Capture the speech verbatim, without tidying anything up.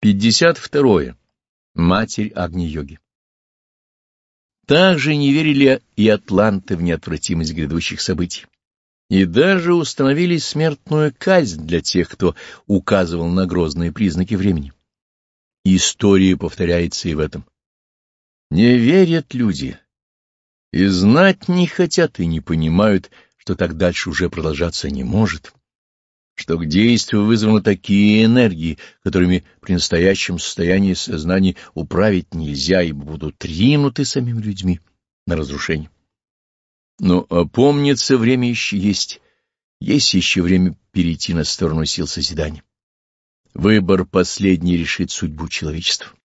пятьдесят второе. Матерь Агни-йоги. Также не верили и атланты в неотвратимость грядущих событий, и даже установили смертную казнь для тех, кто указывал на грозные признаки времени. История повторяется и в этом. Не верят люди, и знать не хотят, и не понимают, что так дальше уже продолжаться не может, что к действию вызваны такие энергии, которыми при настоящем состоянии сознания управить нельзя, ибо будут ринуты самими людьми на разрушение. Но опомниться время еще есть, есть еще время перейти на сторону сил созидания. Выбор последний решит судьбу человечества.